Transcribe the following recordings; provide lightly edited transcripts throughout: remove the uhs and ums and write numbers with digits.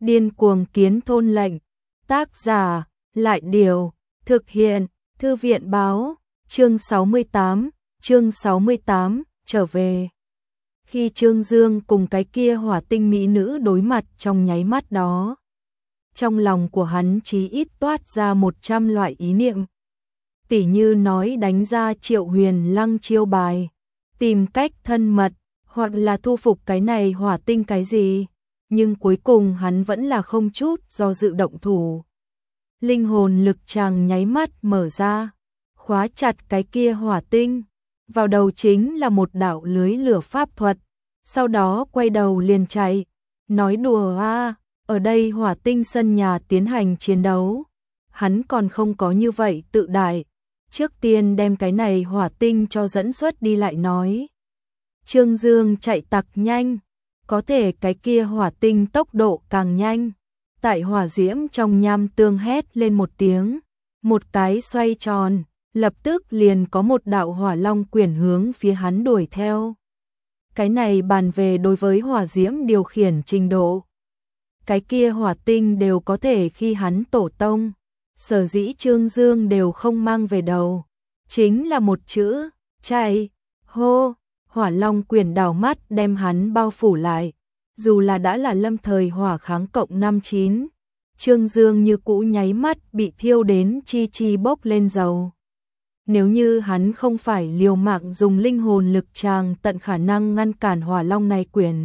Điên cuồng kiến thôn lệnh. Tác giả, Lại Điều. Thực hiện, Thư viện báo. Chương 68, trở về. Khi Trương Dương cùng cái kia hỏa tinh mỹ nữ đối mặt trong nháy mắt đó, trong lòng của hắn chí ít toát ra 100 loại ý niệm. Tỉ như nói đánh ra Triệu Huyền Lăng chiêu bài, tìm cách thân mật, hoặc là thu phục cái này hỏa tinh cái gì, nhưng cuối cùng hắn vẫn là không chút do dự động thủ. Linh hồn lực tràng nháy mắt mở ra, khóa chặt cái kia hỏa tinh, vào đầu chính là một đạo lưới lửa pháp thuật, sau đó quay đầu liền chạy, nói đùa à, ở đây hỏa tinh sân nhà tiến hành chiến đấu, hắn còn không có như vậy tự đại, trước tiên đem cái này hỏa tinh cho dẫn xuất đi lại nói. Trương Dương chạy tặc nhanh, có thể cái kia hỏa tinh tốc độ càng nhanh, tại hỏa diễm trong nham tương hét lên một tiếng, một cái xoay tròn, lập tức liền có một đạo hỏa long quyển hướng phía hắn đuổi theo. Cái này bàn về đối với hỏa diễm điều khiển trình độ, cái kia hỏa tinh đều có thể khi hắn tổ tông, sở dĩ Trương Dương đều không mang về đầu, chính là một chữ, chạy, hô, hỏa long quyển đảo mắt đem hắn bao phủ lại, dù là đã là lâm thời hỏa kháng cộng 59, Trương Dương như cũ nháy mắt bị thiêu đến chi chi bốc lên dầu. Nếu như hắn không phải liều mạng dùng linh hồn lực tràng tận khả năng ngăn cản hỏa long này quyển,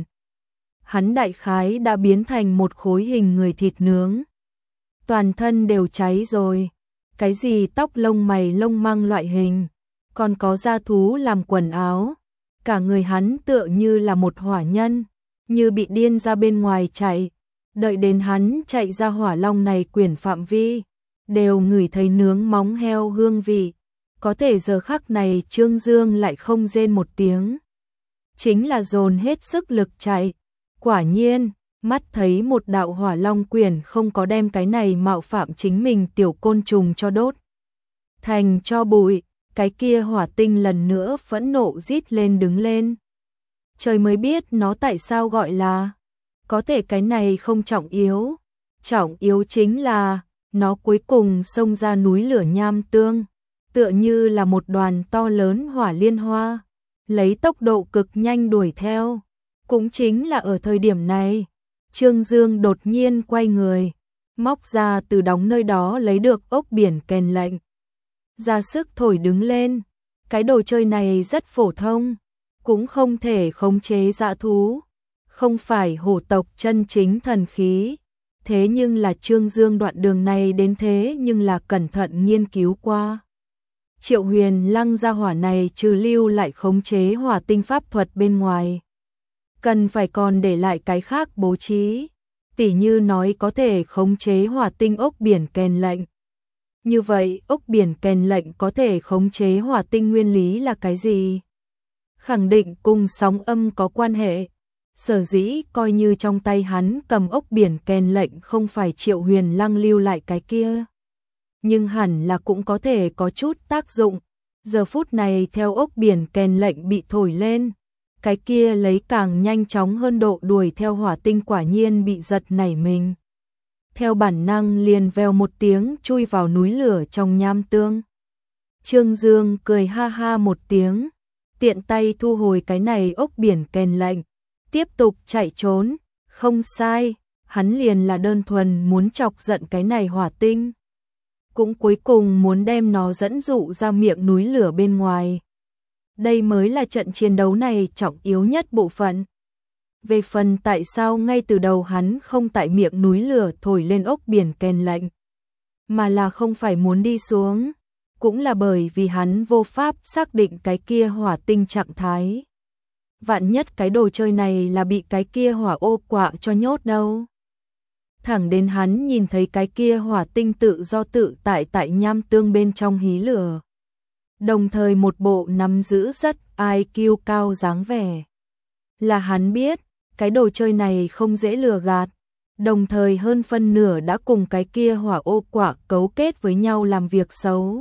hắn đại khái đã biến thành một khối hình người thịt nướng. Toàn thân đều cháy rồi, cái gì tóc lông mày lông măng loại hình, còn có da thú làm quần áo, cả người hắn tựa như là một hỏa nhân, như bị điên ra bên ngoài chạy, đợi đến hắn chạy ra hỏa long này quyển phạm vi, đều ngửi thấy nướng móng heo hương vị. Có thể giờ khắc này Trương Dương lại không rên một tiếng, chính là dồn hết sức lực chạy. Quả nhiên, mắt thấy một đạo hỏa long quyển không có đem cái này mạo phạm chính mình tiểu côn trùng cho đốt thành cho bụi, cái kia hỏa tinh lần nữa phẫn nộ rít lên đứng lên. Trời mới biết nó tại sao gọi là, có thể cái này không trọng yếu chính là nó cuối cùng xông ra núi lửa nham tương, tựa như là một đoàn to lớn hỏa liên hoa, lấy tốc độ cực nhanh đuổi theo. Cũng chính là ở thời điểm này, Trương Dương đột nhiên quay người, móc ra từ đóng nơi đó lấy được ốc biển kèn lệnh, ra sức thổi đứng lên. Cái đồ chơi này rất phổ thông, cũng không thể khống chế dã thú, không phải hổ tộc chân chính thần khí. Thế nhưng là Trương Dương đoạn đường này đến thế nhưng là cẩn thận nghiên cứu qua. Triệu Huyền Lăng gia hỏa này trừ lưu lại khống chế hỏa tinh pháp thuật bên ngoài, cần phải còn để lại cái khác bố trí, tỉ như nói có thể khống chế hỏa tinh ốc biển kèn lệnh. Như vậy, ốc biển kèn lệnh có thể khống chế hỏa tinh nguyên lý là cái gì? Khẳng định cùng sóng âm có quan hệ. Sở dĩ coi như trong tay hắn cầm ốc biển kèn lệnh không phải Triệu Huyền Lăng lưu lại cái kia, nhưng hẳn là cũng có thể có chút tác dụng. Giờ phút này theo ốc biển kèn lệnh bị thổi lên, cái kia lấy càng nhanh chóng hơn độ đuổi theo hỏa tinh quả nhiên bị giật nảy mình. Theo bản năng liền vèo một tiếng chui vào núi lửa trong nham tương. Trương Dương cười ha ha một tiếng, tiện tay thu hồi cái này ốc biển kèn lệnh, tiếp tục chạy trốn. Không sai, hắn liền là đơn thuần muốn chọc giận cái này hỏa tinh, cũng cuối cùng muốn đem nó dẫn dụ ra miệng núi lửa bên ngoài. Đây mới là trận chiến đấu này trọng yếu nhất bộ phận. Về phần tại sao ngay từ đầu hắn không tại miệng núi lửa thổi lên ốc biển kèn lệnh, mà là không phải muốn đi xuống, cũng là bởi vì hắn vô pháp xác định cái kia hỏa tinh trạng thái. Vạn nhất cái đồ chơi này là bị cái kia hỏa ô quạ cho nhốt đâu. Thẳng đến hắn nhìn thấy cái kia hỏa tinh tự do tự tại nham tương bên trong hí lửa, đồng thời một bộ nắm giữ rất IQ cao dáng vẻ, là hắn biết cái đồ chơi này không dễ lừa gạt, đồng thời hơn phân nửa đã cùng cái kia hỏa ô quạ cấu kết với nhau làm việc xấu.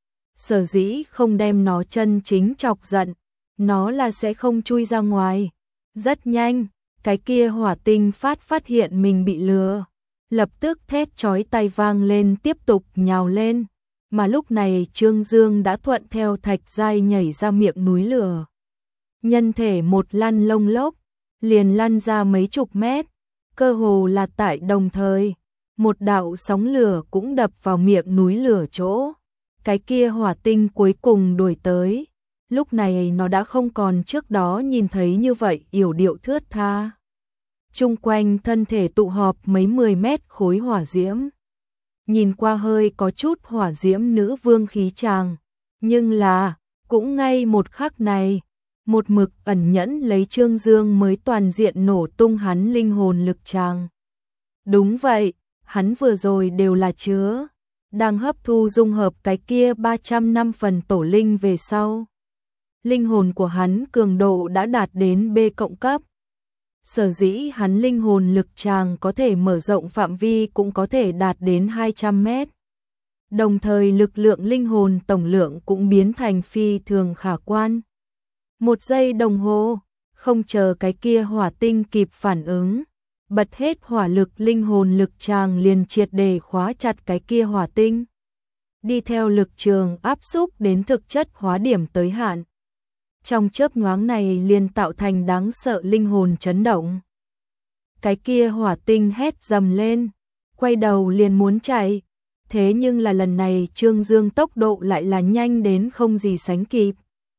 Sở dĩ không đem nó chân chính chọc giận, nó là sẽ không chui ra ngoài. Rất nhanh, Cái kia hỏa tinh phát hiện mình bị lừa, lập tức thét chói tai vang lên tiếp tục nhào lên, mà lúc này Trương Dương đã thuận theo Thạch Giai nhảy ra miệng núi lửa. Nhân thể một lăn lông lốc, liền lăn ra mấy chục mét, cơ hồ là tại đồng thời, một đạo sóng lửa cũng đập vào miệng núi lửa chỗ. Cái kia hỏa tinh cuối cùng đuổi tới, lúc này nó đã không còn trước đó nhìn thấy như vậy yểu điệu thướt tha. Chung quanh thân thể tụ họp mấy 10 mét khối hỏa diễm. Nhìn qua hơi có chút hỏa diễm nữ vương khí chàng, nhưng là, cũng ngay một khắc này, một mực ẩn nhẫn lấy Trương Dương mới toàn diện nổ tung hắn linh hồn lực chàng. Đúng vậy, hắn vừa rồi đều là chứa, đang hấp thu dung hợp cái kia 300 năm phần tổ linh về sau. Linh hồn của hắn cường độ đã đạt đến B cộng cấp. Sở dĩ hắn linh hồn lực chàng có thể mở rộng phạm vi cũng có thể đạt đến 200 mét. Đồng thời lực lượng linh hồn tổng lượng cũng biến thành phi thường khả quan. 1 giây đồng hồ, không chờ cái kia hỏa tinh kịp phản ứng, bật hết hỏa lực linh hồn lực chàng liền triệt để khóa chặt cái kia hỏa tinh. Đi theo lực trường áp xúc đến thực chất hóa điểm tới hạn. Trong chớp nhoáng này liền tạo thành đáng sợ linh hồn chấn động. Cái kia hỏa tinh hét dầm lên, quay đầu liền muốn chạy, thế nhưng là lần này Trương Dương tốc độ lại là nhanh đến không gì sánh kịp.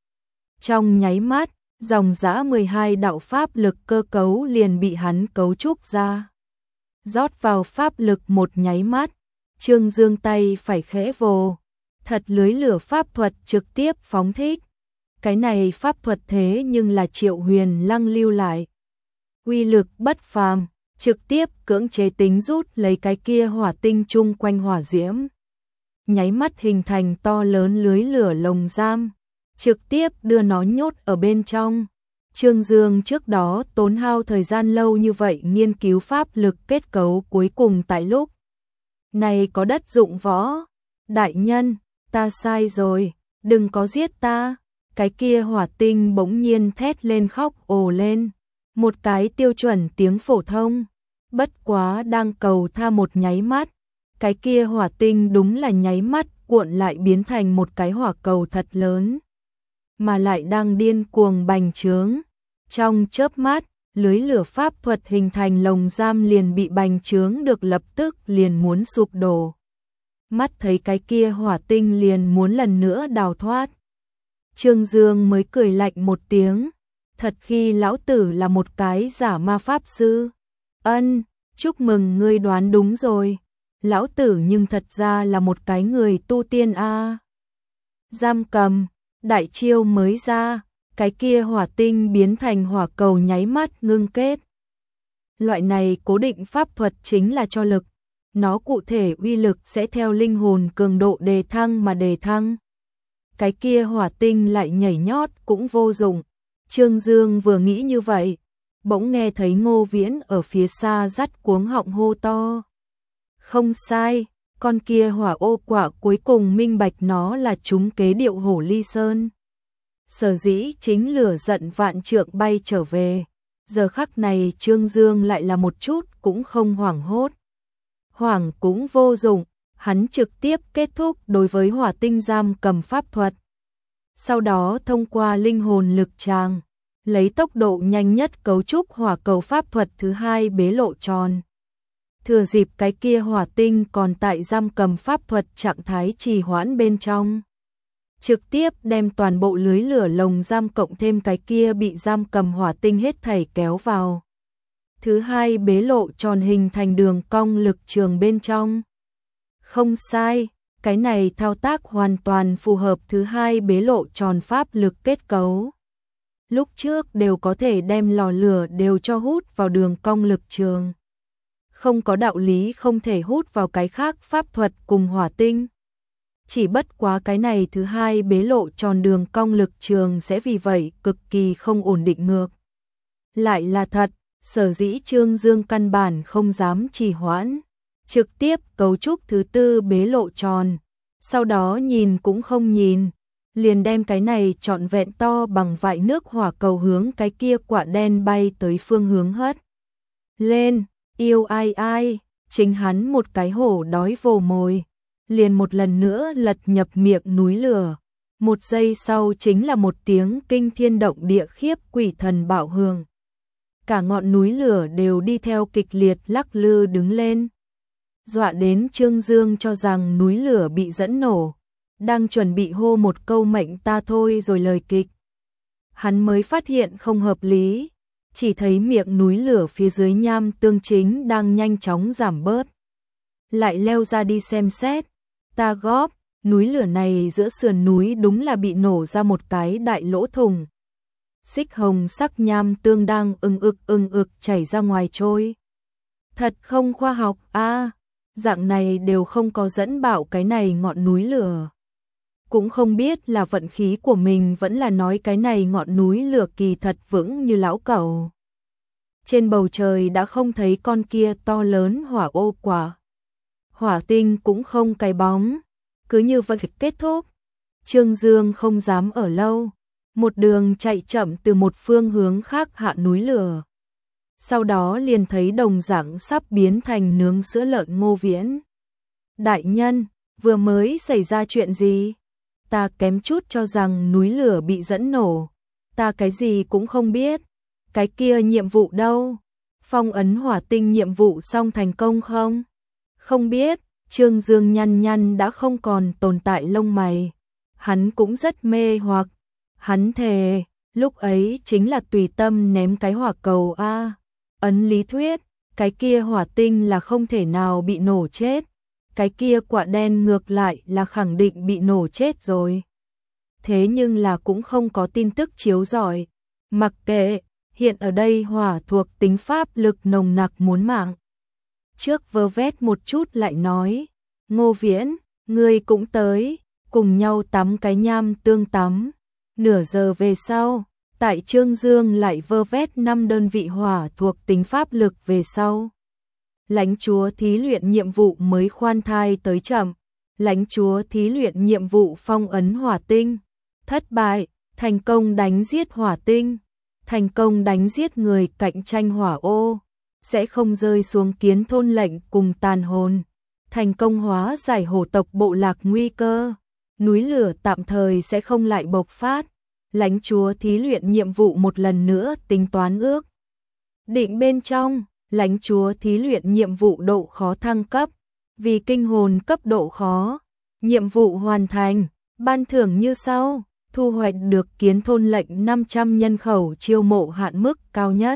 Trong nháy mắt, dòng dã 12 đạo pháp lực cơ cấu liền bị hắn cấu trúc ra. Rót vào pháp lực một nháy mắt, Trương Dương tay phải khẽ vồ, thật lưới lửa pháp thuật trực tiếp phóng thích. Cái này pháp thuật thế nhưng là Triệu Huyền Lăng lưu lại. Uy lực bất phàm, trực tiếp cưỡng chế tính rút lấy cái kia hỏa tinh chung quanh hỏa diễm. Nháy mắt hình thành to lớn lưới lửa lồng giam, trực tiếp đưa nó nhốt ở bên trong. Trương Dương trước đó tốn hao thời gian lâu như vậy nghiên cứu pháp lực kết cấu cuối cùng tại lúc này có đất dụng võ. Đại nhân, ta sai rồi, đừng có giết ta. Cái kia hỏa tinh bỗng nhiên thét lên khóc ồ lên. Một cái tiêu chuẩn tiếng phổ thông. Bất quá đang cầu tha một nháy mắt. Cái kia hỏa tinh đúng là nháy mắt cuộn lại biến thành một cái hỏa cầu thật lớn. Mà lại đang điên cuồng bành trướng. Trong chớp mắt, lưới lửa pháp thuật hình thành lồng giam liền bị bành trướng được lập tức liền muốn sụp đổ. Mắt thấy cái kia hỏa tinh liền muốn lần nữa đào thoát. Trương Dương mới cười lạnh một tiếng, thật khi lão tử là một cái giả ma pháp sư. Ân, chúc mừng ngươi đoán đúng rồi, lão tử nhưng thật ra là một cái người tu tiên a. Giam cầm, đại chiêu mới ra, cái kia hỏa tinh biến thành hỏa cầu nháy mắt ngưng kết. Loại này cố định pháp thuật chính là cho lực, nó cụ thể uy lực sẽ theo linh hồn cường độ đề thăng mà đề thăng. Cái kia hỏa tinh lại nhảy nhót cũng vô dụng. Trương Dương vừa nghĩ như vậy, bỗng nghe thấy Ngô Viễn ở phía xa dắt cuống họng hô to. Không sai, con kia hỏa ô quả cuối cùng minh bạch nó là trúng kế điệu hổ ly sơn. Sở dĩ chính lửa giận vạn trượng bay trở về. Giờ khắc này Trương Dương lại là một chút cũng không hoảng hốt. Hoảng cũng vô dụng. Hắn trực tiếp kết thúc đối với hỏa tinh giam cầm pháp thuật. Sau đó thông qua linh hồn lực tràng, lấy tốc độ nhanh nhất cấu trúc hỏa cầu pháp thuật thứ hai bế lộ tròn. Thừa dịp cái kia hỏa tinh còn tại giam cầm pháp thuật trạng thái trì hoãn bên trong. Trực tiếp đem toàn bộ lưới lửa lồng giam cộng thêm cái kia bị giam cầm hỏa tinh hết thảy kéo vào. Thứ hai bế lộ tròn hình thành đường cong lực trường bên trong. Không sai, cái này thao tác hoàn toàn phù hợp thứ hai bế lộ tròn pháp lực kết cấu. Lúc trước đều có thể đem lò lửa đều cho hút vào đường cong lực trường. Không có đạo lý không thể hút vào cái khác pháp thuật cùng hỏa tinh. Chỉ bất quá cái này thứ hai bế lộ tròn đường cong lực trường sẽ vì vậy cực kỳ không ổn định ngược. Lại là thật, sở dĩ Trương Dương căn bản không dám trì hoãn. Trực tiếp cấu trúc thứ tư bế lộ tròn, sau đó nhìn cũng không nhìn, liền đem cái này trọn vẹn to bằng vại nước hỏa cầu hướng cái kia quả đen bay tới phương hướng hất lên. Yêu ai ai, chính hắn một cái hổ đói vồ mồi, liền một lần nữa lật nhập miệng núi lửa. Một giây sau chính là một tiếng kinh thiên động địa khiếp quỷ thần bạo hưởng. Cả ngọn núi lửa đều đi theo kịch liệt lắc lư đứng lên. Dọa đến Trương Dương cho rằng núi lửa bị dẫn nổ, đang chuẩn bị hô một câu mệnh ta thôi rồi lời kịch. Hắn mới phát hiện không hợp lý, chỉ thấy miệng núi lửa phía dưới nham tương chính đang nhanh chóng giảm bớt. Lại leo ra đi xem xét, ta góp, núi lửa này giữa sườn núi đúng là bị nổ ra một cái đại lỗ thủng. Xích hồng sắc nham tương đang ưng ực chảy ra ngoài trôi. Thật không khoa học a, dạng này đều không có dẫn bạo cái này ngọn núi lửa. Cũng không biết là vận khí của mình vẫn là nói cái này ngọn núi lửa kỳ thật vững như lão cẩu. Trên bầu trời đã không thấy con kia to lớn hỏa ô quả. Hỏa tinh cũng không cái bóng, cứ như vậy kết thúc. Trương Dương không dám ở lâu, một đường chạy chậm từ một phương hướng khác hạ núi lửa. Sau đó liền thấy đồng dạng sắp biến thành nướng sữa lợn Ngô Viễn. Đại nhân, vừa mới xảy ra chuyện gì? Ta kém chút cho rằng núi lửa bị dẫn nổ. Ta cái gì cũng không biết. Cái kia nhiệm vụ đâu? Phong ấn hỏa tinh nhiệm vụ xong thành công không? Không biết. Trương Dương nhăn đã không còn tồn tại lông mày. Hắn cũng rất mê hoặc. Hắn thề, lúc ấy chính là tùy tâm ném cái hỏa cầu a. Ấn lý thuyết, cái kia hỏa tinh là không thể nào bị nổ chết. Cái kia quả đen ngược lại là khẳng định bị nổ chết rồi. Thế nhưng là cũng không có tin tức chiếu rọi. Mặc kệ, hiện ở đây hỏa thuộc tính pháp lực nồng nặc muốn mạng. Trước vơ vét một chút lại nói, Ngô Viễn, ngươi cũng tới, cùng nhau tắm cái nham tương tắm. Nửa giờ về sau, tại Trương Dương lại vơ vét 5 đơn vị hỏa thuộc tính pháp lực về sau. Lãnh chúa thí luyện nhiệm vụ mới khoan thai tới chậm. Lãnh chúa thí luyện nhiệm vụ phong ấn hỏa tinh. Thất bại, thành công đánh giết hỏa tinh. Thành công đánh giết người cạnh tranh hỏa ô. Sẽ không rơi xuống kiến thôn lệnh cùng tàn hồn. Thành công hóa giải hổ tộc bộ lạc nguy cơ. Núi lửa tạm thời sẽ không lại bộc phát. Lãnh chúa thí luyện nhiệm vụ một lần nữa tính toán ước định bên trong. Lãnh chúa thí luyện nhiệm vụ độ khó thăng cấp. Vì kinh hồn cấp độ khó. Nhiệm vụ hoàn thành. Ban thưởng như sau. Thu hoạch được kiến thôn lệnh 500 nhân khẩu chiêu mộ hạn mức cao nhất.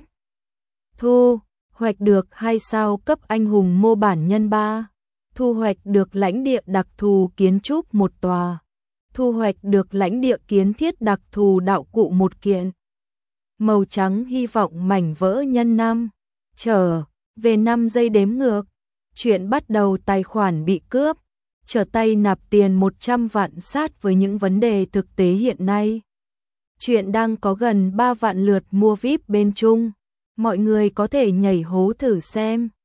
Thu hoạch được 2 sao cấp anh hùng mô bản nhân 3. Thu hoạch được lãnh địa đặc thù kiến trúc 1 tòa. Thu hoạch được lãnh địa kiến thiết đặc thù đạo cụ 1 kiện. Màu trắng hy vọng mảnh vỡ nhân 5. Trở về 5 giây đếm ngược. Chuyện bắt đầu tài khoản bị cướp. Trở tay nạp tiền 100 vạn sát với những vấn đề thực tế hiện nay. Chuyện đang có gần 3 vạn lượt mua VIP bên Trung. Mọi người có thể nhảy hố thử xem.